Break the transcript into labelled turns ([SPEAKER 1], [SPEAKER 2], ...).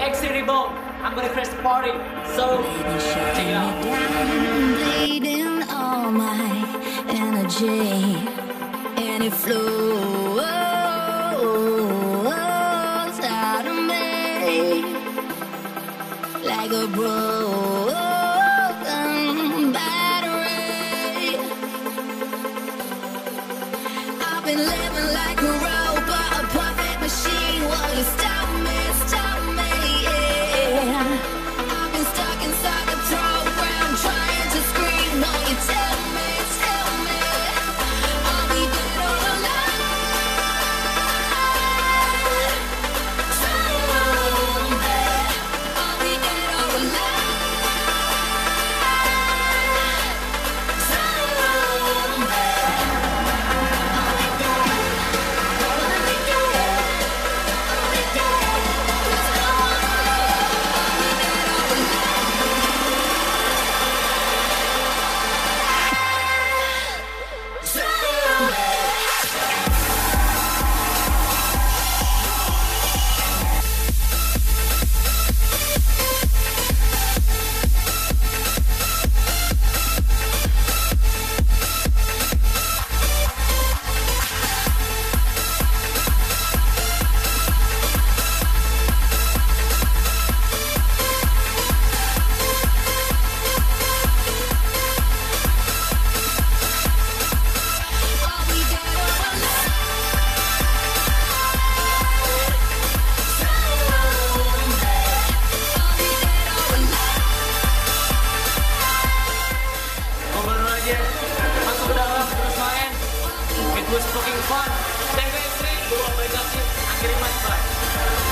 [SPEAKER 1] XC Reborn. I'm gonna crash the party. So, check it out.
[SPEAKER 2] Bleeding all my energy, and it flows out of me like a broken battery. I've been living like a robot, a perfect machine. Will you stop me, yeah. I've been stuck inside the program, trying to scream. No, you tell me, are we dead or alive? Tell me, are we dead or alive? Tell me, are we dead? Are we dead? Are we dead? 'Cause I wanna know, are we dead or alive? Tell me. Are we dead or alive? Tell me, are we dead or alive?
[SPEAKER 1] Ngobrol aja. Masuk ke dalam, terus main. It was fucking fun. Thank you, XC. Gua balik lagi. Akhirnya mas, bye.